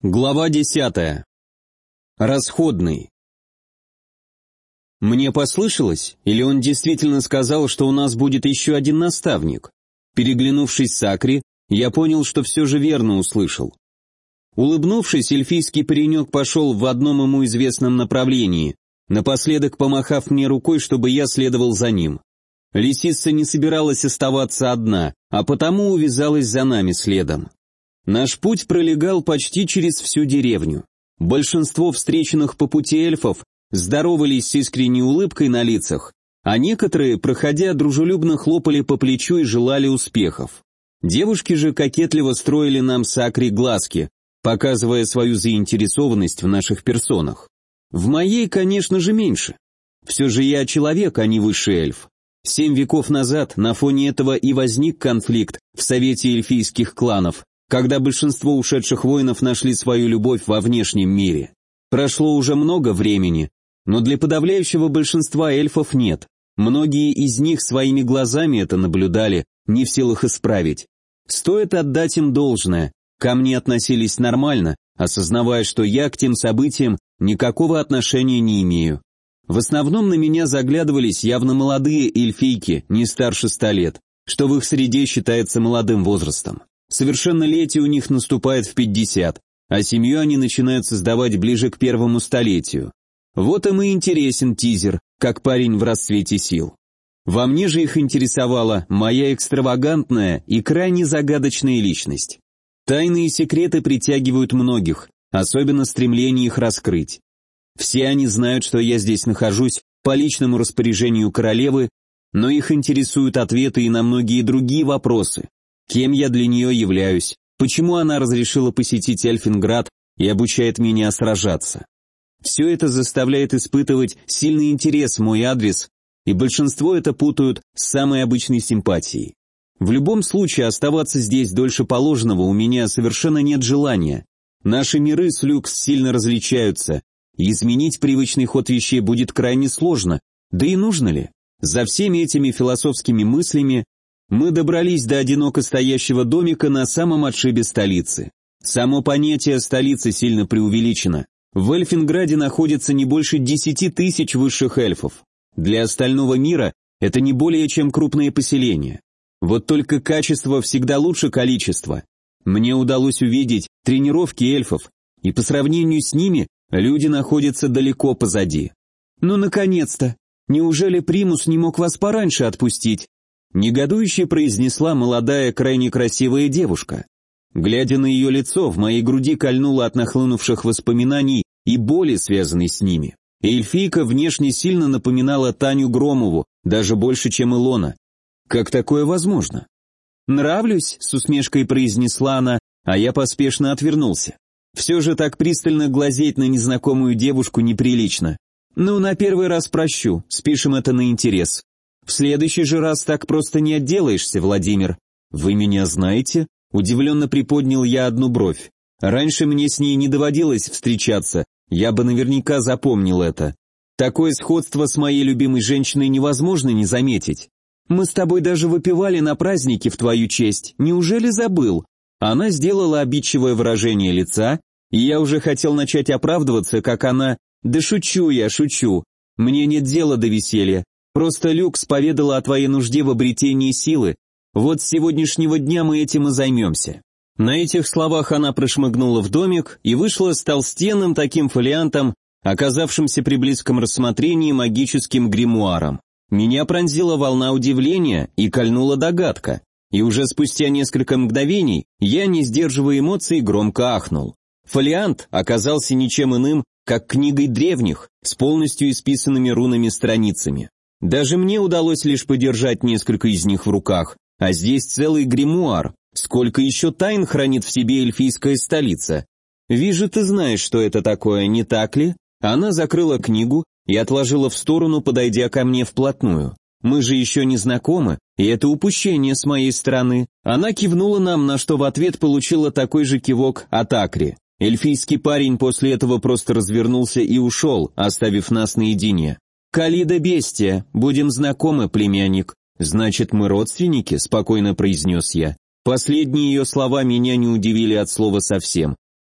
Глава 10. Расходный. Мне послышалось, или он действительно сказал, что у нас будет еще один наставник? Переглянувшись с Акри, я понял, что все же верно услышал. Улыбнувшись, эльфийский паренек пошел в одном ему известном направлении, напоследок помахав мне рукой, чтобы я следовал за ним. Лисица не собиралась оставаться одна, а потому увязалась за нами следом. Наш путь пролегал почти через всю деревню. Большинство встреченных по пути эльфов здоровались с искренней улыбкой на лицах, а некоторые, проходя, дружелюбно хлопали по плечу и желали успехов. Девушки же кокетливо строили нам с Акри глазки, показывая свою заинтересованность в наших персонах. В моей, конечно же, меньше. Все же я человек, а не высший эльф. 7 веков назад на фоне этого и возник конфликт в Совете эльфийских кланов, когда большинство ушедших воинов нашли свою любовь во внешнем мире. Прошло уже много времени, но для подавляющего большинства эльфов нет. Многие из них своими глазами это наблюдали, не в силах исправить. Стоит отдать им должное, ко мне относились нормально, осознавая, что я к тем событиям никакого отношения не имею. В основном на меня заглядывались явно молодые эльфийки, не старше 100 лет, что в их среде считается молодым возрастом. Совершеннолетие у них наступает в 50, а семью они начинают создавать ближе к первому столетию. Вот им и интересен тизер, как парень в расцвете сил. Во мне же их интересовала моя экстравагантная и крайне загадочная личность. Тайны и секреты притягивают многих, особенно стремление их раскрыть. Все они знают, что я здесь нахожусь по личному распоряжению королевы, но их интересуют ответы и на многие другие вопросы. Кем я для нее являюсь, почему она разрешила посетить Эльфинград и обучает меня сражаться. Все это заставляет испытывать сильный интерес в мой адрес, и большинство это путают с самой обычной симпатией. В любом случае оставаться здесь дольше положенного у меня совершенно нет желания. Наши миры с Люкс сильно различаются, и изменить привычный ход вещей будет крайне сложно, да и нужно ли? За всеми этими философскими мыслями мы добрались до одиноко стоящего домика на самом отшибе столицы. Само понятие столицы сильно преувеличено. В Эльфинграде находится не больше 10 тысяч высших эльфов. Для остального мира это не более чем крупное поселение. Вот только качество всегда лучше количества. Мне удалось увидеть тренировки эльфов, и по сравнению с ними люди находятся далеко позади. Ну, наконец-то! Неужели Примус не мог вас пораньше отпустить? Негодующе произнесла молодая, крайне красивая девушка. Глядя на ее лицо, в моей груди кольнуло от нахлынувших воспоминаний и боли, связанной с ними. Эльфийка внешне сильно напоминала Таню Громову, даже больше, чем Илона. Как такое возможно? «Нравлюсь», — с усмешкой произнесла она, а я поспешно отвернулся. Все же так пристально глазеть на незнакомую девушку неприлично. Ну, на первый раз прощу, спишем это на интерес. В следующий же раз так просто не отделаешься, Владимир. Вы меня знаете? Удивленно приподнял я одну бровь. Раньше мне с ней не доводилось встречаться, я бы наверняка запомнил это. Такое сходство с моей любимой женщиной невозможно не заметить. Мы с тобой даже выпивали на празднике в твою честь, неужели забыл? Она сделала обидчивое выражение лица, и я уже хотел начать оправдываться, как она... Да шучу я, шучу. Мне нет дела до веселья. Просто Люкс поведала о твоей нужде в обретении силы. Вот с сегодняшнего дня мы этим и займемся». На этих словах она прошмыгнула в домик и вышла с толстенным таким фолиантом, оказавшимся при близком рассмотрении магическим гримуаром. Меня пронзила волна удивления и кольнула догадка. И уже спустя несколько мгновений я, не сдерживая эмоций, громко ахнул. Фолиант оказался ничем иным, как книгой древних, с полностью исписанными рунами страницами. Даже мне удалось лишь подержать несколько из них в руках, а здесь целый гримуар. Сколько еще тайн хранит в себе эльфийская столица? Вижу, ты знаешь, что это такое, не так ли? Она закрыла книгу и отложила в сторону, подойдя ко мне вплотную. Мы же еще не знакомы, и это упущение с моей стороны. Она кивнула нам, на что в ответ получила такой же кивок от Акри. Эльфийский парень после этого просто развернулся и ушел, оставив нас наедине. «Калида бестия, будем знакомы, племянник». «Значит, мы родственники?» – спокойно произнес я. Последние ее слова меня не удивили от слова совсем.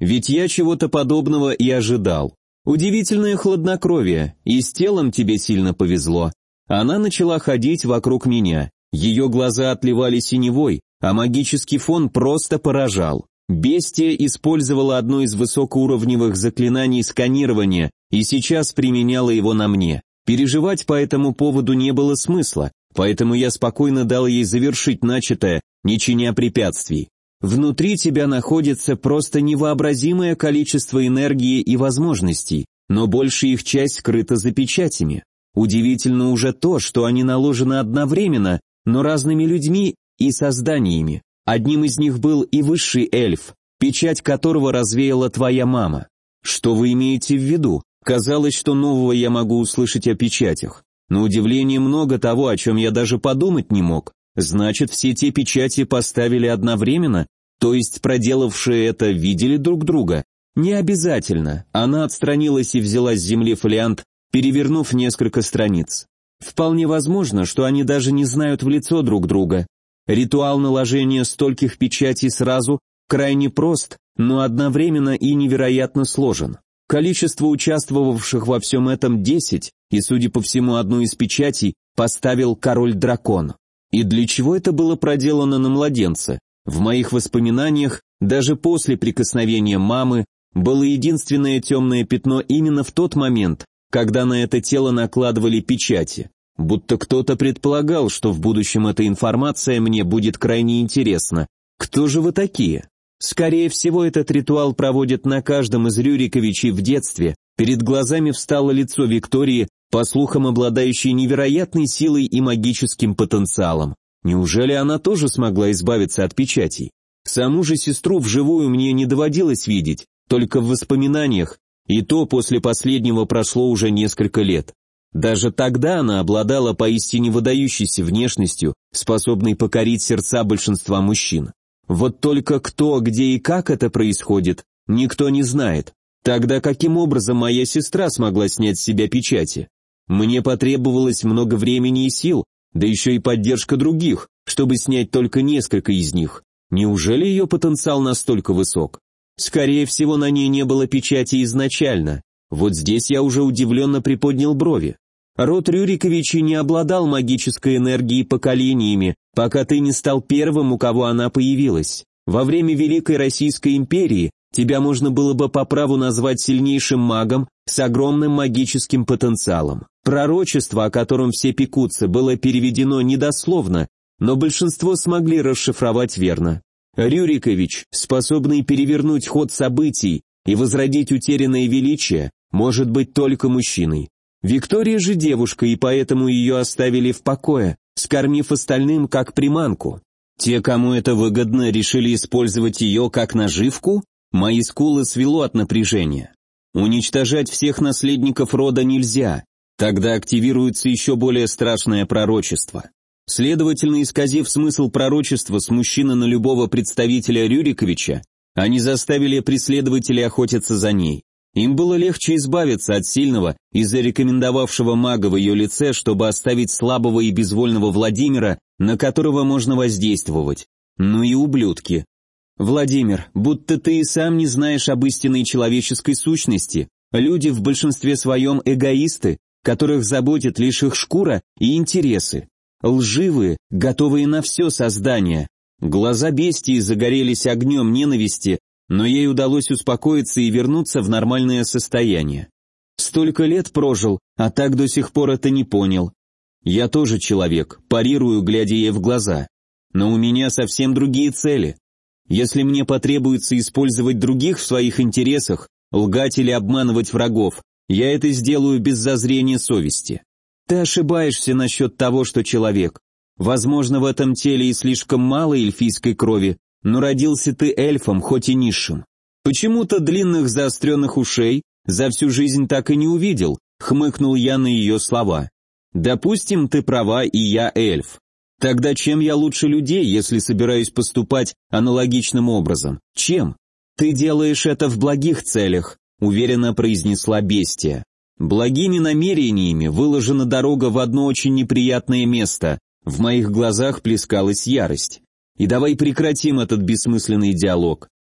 Ведь я чего-то подобного и ожидал. Удивительное хладнокровие, и с телом тебе сильно повезло. Она начала ходить вокруг меня. Ее глаза отливали синевой, а магический фон просто поражал. Бестия использовала одно из высокоуровневых заклинаний сканирования и сейчас применяла его на мне. Переживать по этому поводу не было смысла, поэтому я спокойно дал ей завершить начатое, не чиня препятствий. Внутри тебя находится просто невообразимое количество энергии и возможностей, но большая их часть скрыта за печатями. Удивительно уже то, что они наложены одновременно, но разными людьми и созданиями. Одним из них был и высший эльф, печать которого развеяла твоя мама. Что вы имеете в виду? Казалось, что нового я могу услышать о печатях. На удивление много того, о чем я даже подумать не мог. Значит, все те печати поставили одновременно? То есть проделавшие это видели друг друга? Не обязательно. Она отстранилась и взяла с земли фолиант, перевернув несколько страниц. Вполне возможно, что они даже не знают в лицо друг друга. Ритуал наложения стольких печатей сразу крайне прост, но одновременно и невероятно сложен. Количество участвовавших во всем этом 10, и, судя по всему, одну из печатей поставил король-дракон. И для чего это было проделано на младенце? В моих воспоминаниях, даже после прикосновения мамы, было единственное темное пятно именно в тот момент, когда на это тело накладывали печати. Будто кто-то предполагал, что в будущем эта информация мне будет крайне интересна. Кто же вы такие? Скорее всего, этот ритуал проводят на каждом из Рюриковичей в детстве. Перед глазами встало лицо Виктории, по слухам обладающей невероятной силой и магическим потенциалом. Неужели она тоже смогла избавиться от печатей? Саму же сестру вживую мне не доводилось видеть, только в воспоминаниях, и то после последнего прошло уже несколько лет. Даже тогда она обладала поистине выдающейся внешностью, способной покорить сердца большинства мужчин. Вот только кто, где и как это происходит, никто не знает. Тогда каким образом моя сестра смогла снять с себя печати? Мне потребовалось много времени и сил, да еще и поддержка других, чтобы снять только несколько из них. Неужели ее потенциал настолько высок? Скорее всего, на ней не было печати изначально. Вот здесь я уже удивленно приподнял брови. Род Рюриковичей не обладал магической энергией поколениями, пока ты не стал первым, у кого она появилась. Во время Великой Российской империи тебя можно было бы по праву назвать сильнейшим магом с огромным магическим потенциалом. Пророчество, о котором все пекутся, было переведено недословно, но большинство смогли расшифровать верно. Рюрикович, способный перевернуть ход событий и возродить утерянное величие, может быть только мужчиной. Виктория же девушка, и поэтому ее оставили в покое, скормив остальным как приманку. Те, кому это выгодно, решили использовать ее как наживку? Мои скулы свело от напряжения. Уничтожать всех наследников рода нельзя, тогда активируется еще более страшное пророчество. Следовательно, исказив смысл пророчества с мужчины на любого представителя Рюриковича, они заставили преследователей охотиться за ней. Им было легче избавиться от сильного и зарекомендовавшего мага в ее лице, чтобы оставить слабого и безвольного Владимира, на которого можно воздействовать. Ну и ублюдки. Владимир, будто ты и сам не знаешь об истинной человеческой сущности. Люди в большинстве своем эгоисты, которых заботит лишь их шкура и интересы. Лживые, готовые на все создание. Глаза бестии загорелись огнем ненависти, но ей удалось успокоиться и вернуться в нормальное состояние. Столько лет прожил, а так до сих пор это не понял. Я тоже человек, парирую, глядя ей в глаза. Но у меня совсем другие цели. Если мне потребуется использовать других в своих интересах, лгать или обманывать врагов, я это сделаю без зазрения совести. Ты ошибаешься насчет того, что человек. Возможно, в этом теле и слишком мало эльфийской крови, но родился ты эльфом, хоть и низшим. Почему-то длинных заостренных ушей за всю жизнь так и не увидел, хмыкнул я на ее слова. Допустим, ты права, и я эльф. Тогда чем я лучше людей, если собираюсь поступать аналогичным образом? Чем? Ты делаешь это в благих целях, уверенно произнесла бестия. Благими намерениями выложена дорога в одно очень неприятное место. В моих глазах плескалась ярость. И давай прекратим этот бессмысленный диалог.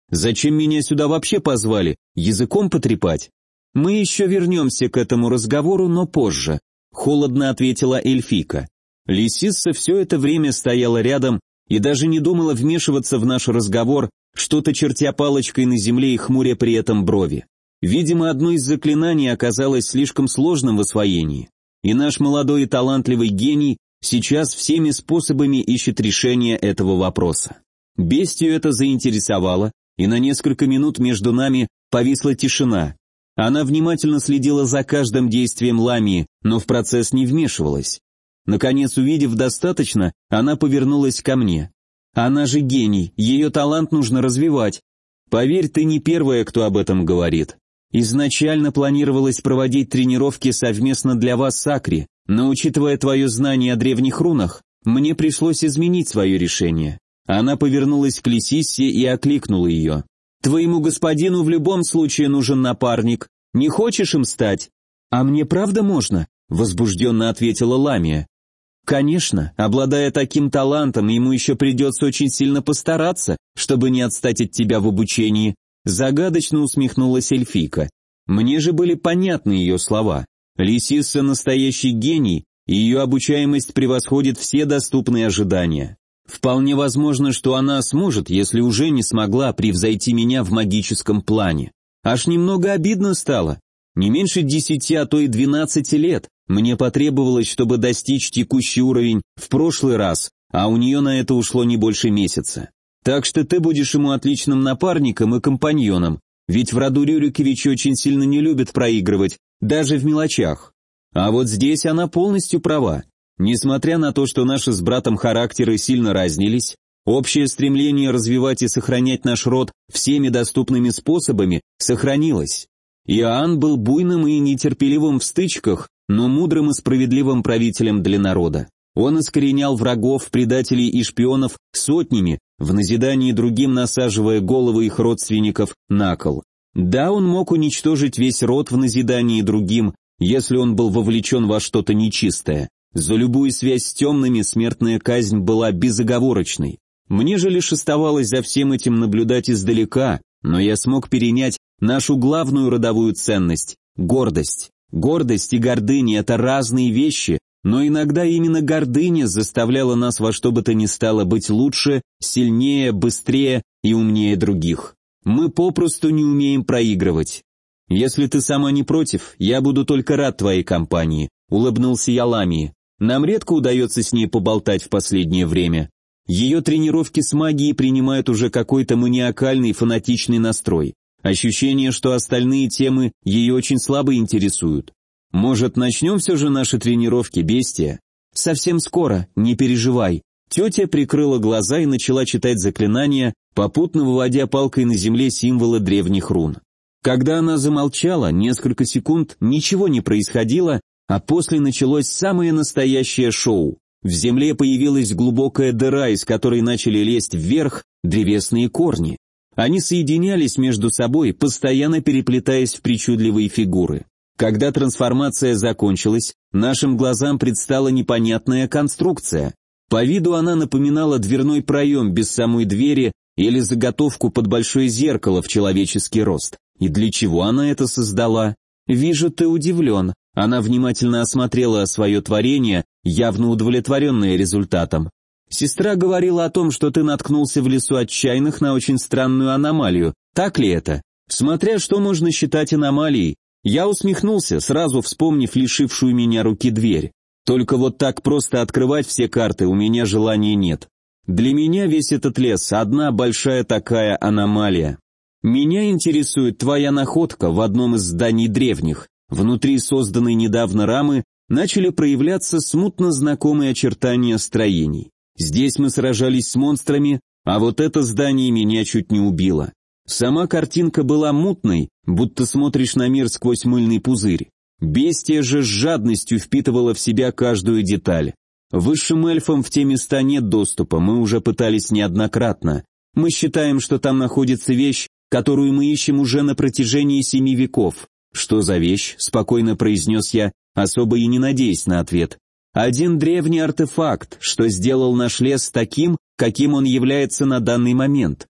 Зачем меня сюда вообще позвали? Языком потрепать?» «Мы еще вернемся к этому разговору, но позже», — холодно ответила эльфийка. Лисисса все это время стояла рядом и даже не думала вмешиваться в наш разговор, что-то чертя палочкой на земле и хмуря при этом брови. Видимо, одно из заклинаний оказалось слишком сложным в освоении, и наш молодой и талантливый гений сейчас всеми способами ищет решение этого вопроса. Бестию это заинтересовало, и на несколько минут между нами повисла тишина. Она внимательно следила за каждым действием Ламии, но в процесс не вмешивалась. Наконец, увидев достаточно, она повернулась ко мне. «Она же гений, ее талант нужно развивать. Поверь, ты не первая, кто об этом говорит. Изначально планировалось проводить тренировки совместно для вас с Акри, но учитывая твое знание о древних рунах, мне пришлось изменить свое решение». Она повернулась к Лисиссе и окликнула ее. «Твоему господину в любом случае нужен напарник. Не хочешь им стать?» «А мне правда можно?» — возбужденно ответила Ламия. «Конечно, обладая таким талантом, ему еще придется очень сильно постараться, чтобы не отстать от тебя в обучении», загадочно усмехнулась эльфийка. Мне же были понятны ее слова. Лисисса настоящий гений, и ее обучаемость превосходит все доступные ожидания. Вполне возможно, что она сможет, если уже не смогла превзойти меня в магическом плане. Аж немного обидно стало. Не меньше 10, а то и 12 лет мне потребовалось, чтобы достичь текущий уровень в прошлый раз, а у нее на это ушло не больше месяца. Так что ты будешь ему отличным напарником и компаньоном, ведь в роду Рюриковичи очень сильно не любят проигрывать, даже в мелочах. А вот здесь она полностью права. Несмотря на то, что наши с братом характеры сильно разнились, общее стремление развивать и сохранять наш род всеми доступными способами сохранилось. Иоанн был буйным и нетерпеливым в стычках, но мудрым и справедливым правителем для народа. Он искоренял врагов, предателей и шпионов сотнями, в назидании другим насаживая головы их родственников на кол. Да, он мог уничтожить весь род в назидании другим, если он был вовлечен во что-то нечистое. За любую связь с темными смертная казнь была безоговорочной. Мне же лишь оставалось за всем этим наблюдать издалека, но я смог перенять нашу главную родовую ценность – гордость. Гордость и гордыня – это разные вещи, но иногда именно гордыня заставляла нас во что бы то ни стало быть лучше, сильнее, быстрее и умнее других. Мы попросту не умеем проигрывать. «Если ты сама не против, я буду только рад твоей компании», – улыбнулся я Ламии. «Нам редко удается с ней поболтать в последнее время. Ее тренировки с магией принимают уже какой-то маниакальный фанатичный настрой. Ощущение, что остальные темы ее очень слабо интересуют. Может, начнем все же наши тренировки, бестия?» «Совсем скоро, не переживай». Тетя прикрыла глаза и начала читать заклинания, попутно выводя палкой на земле символы древних рун. Когда она замолчала, несколько секунд ничего не происходило, а после началось самое настоящее шоу. В земле появилась глубокая дыра, из которой начали лезть вверх древесные корни. Они соединялись между собой, постоянно переплетаясь в причудливые фигуры. Когда трансформация закончилась, нашим глазам предстала непонятная конструкция. По виду она напоминала дверной проем без самой двери или заготовку под большое зеркало в человеческий рост. И для чего она это создала? «Вижу, ты удивлен». Она внимательно осмотрела свое творение, явно удовлетворенная результатом. «Сестра говорила о том, что ты наткнулся в лесу отчаянных на очень странную аномалию. Так ли это? Смотря что можно считать аномалией». Я усмехнулся, сразу вспомнив лишившую меня руки дверь. Только вот так просто открывать все карты у меня желания нет. Для меня весь этот лес – одна большая такая аномалия. Меня интересует твоя находка в одном из зданий древних. Внутри созданной недавно рамы начали проявляться смутно знакомые очертания строений. Здесь мы сражались с монстрами, а вот это здание меня чуть не убило. Сама картинка была мутной, будто смотришь на мир сквозь мыльный пузырь. Бестия же с жадностью впитывала в себя каждую деталь. Высшим эльфам в те места нет доступа, мы уже пытались неоднократно. Мы считаем, что там находится вещь, которую мы ищем уже на протяжении 7 веков. «Что за вещь?» – спокойно произнес я, особо и не надеясь на ответ. «Один древний артефакт, что сделал наш лес таким, каким он является на данный момент.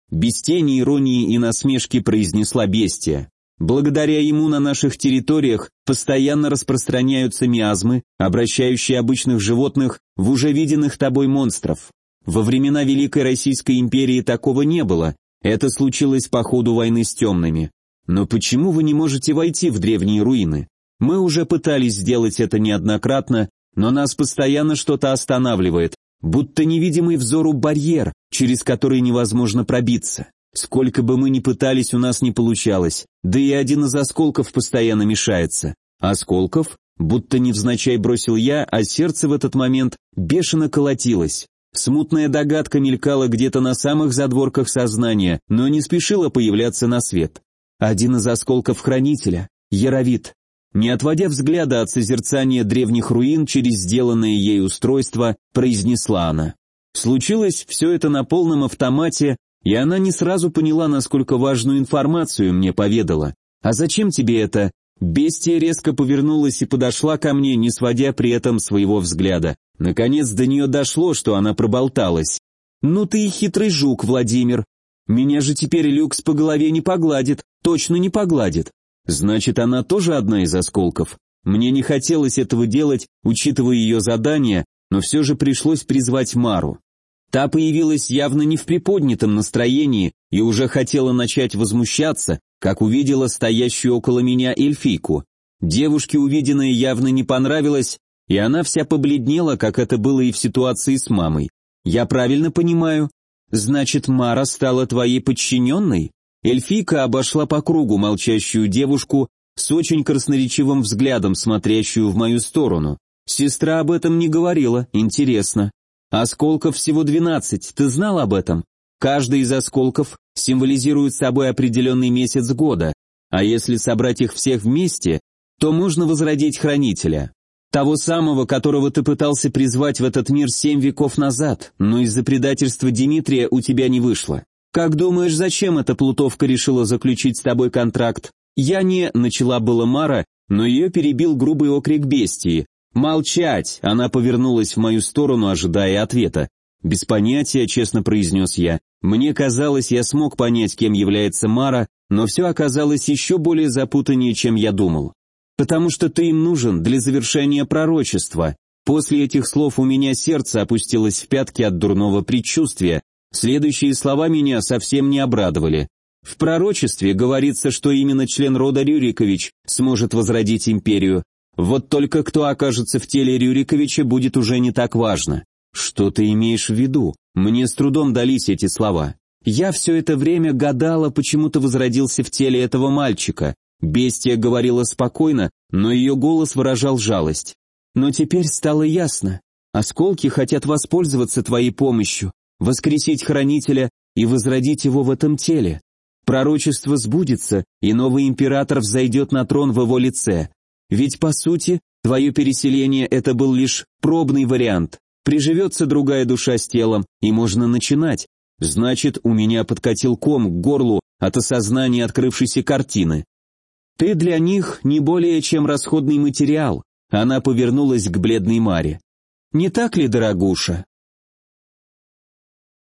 Без тени иронии и насмешки произнесла бестия. Благодаря ему на наших территориях постоянно распространяются миазмы, обращающие обычных животных в уже виденных тобой монстров. Во времена Великой Российской империи такого не было, это случилось по ходу войны с темными. Но почему вы не можете войти в древние руины? Мы уже пытались сделать это неоднократно, но нас постоянно что-то останавливает, будто невидимый взору барьер, через который невозможно пробиться. Сколько бы мы ни пытались, у нас не получалось, да и один из осколков постоянно мешается. Осколков? Будто невзначай бросил я, а сердце в этот момент бешено колотилось. Смутная догадка мелькала где-то на самых задворках сознания, но не спешила появляться на свет. Один из осколков хранителя, Яровит. Не отводя взгляда от созерцания древних руин через сделанное ей устройство, произнесла она. Случилось все это на полном автомате, и она не сразу поняла, насколько важную информацию мне поведала. «А зачем тебе это?» Бестия резко повернулась и подошла ко мне, не сводя при этом своего взгляда. Наконец до нее дошло, что она проболталась. «Ну ты и хитрый жук, Владимир. Меня же теперь люкс по голове не погладит, точно не погладит. Значит, она тоже одна из осколков. Мне не хотелось этого делать, учитывая ее задание, но все же пришлось призвать Мару. Та появилась явно не в приподнятом настроении и уже хотела начать возмущаться, как увидела стоящую около меня эльфийку. Девушке увиденное явно не понравилось, и она вся побледнела, как это было и в ситуации с мамой. «Я правильно понимаю? Значит, Мара стала твоей подчиненной?» Эльфийка обошла по кругу молчащую девушку с очень красноречивым взглядом, смотрящую в мою сторону. «Сестра об этом не говорила, интересно. Осколков всего 12, ты знал об этом? Каждый из осколков символизирует собой определенный месяц года, а если собрать их всех вместе, то можно возродить хранителя. Того самого, которого ты пытался призвать в этот мир 7 веков назад, но из-за предательства Дмитрия у тебя не вышло. Как думаешь, зачем эта плутовка решила заключить с тобой контракт? Я не...» — начала была Мара, но ее перебил грубый окрик бестии. «Молчать!» — она повернулась в мою сторону, ожидая ответа. «Без понятия», — честно произнес я. Мне казалось, я смог понять, кем является Мара, но все оказалось еще более запутаннее, чем я думал. «Потому что ты им нужен для завершения пророчества». После этих слов у меня сердце опустилось в пятки от дурного предчувствия. Следующие слова меня совсем не обрадовали. В пророчестве говорится, что именно член рода Рюрикович сможет возродить империю. Вот только кто окажется в теле Рюриковича, будет уже не так важно. Что ты имеешь в виду? Мне с трудом дались эти слова. Я все это время гадала, почему ты возродился в теле этого мальчика. Бестия говорила спокойно, но ее голос выражал жалость. Но теперь стало ясно. Осколки хотят воспользоваться твоей помощью, воскресить хранителя и возродить его в этом теле. Пророчество сбудется, и новый император взойдет на трон в его лице. Ведь, по сути, твое переселение — это был лишь пробный вариант. Приживется другая душа с телом, и можно начинать. Значит, у меня подкатил ком к горлу от осознания открывшейся картины. Ты для них не более чем расходный материал. Она повернулась к бледной Маре. Не так ли, дорогуша?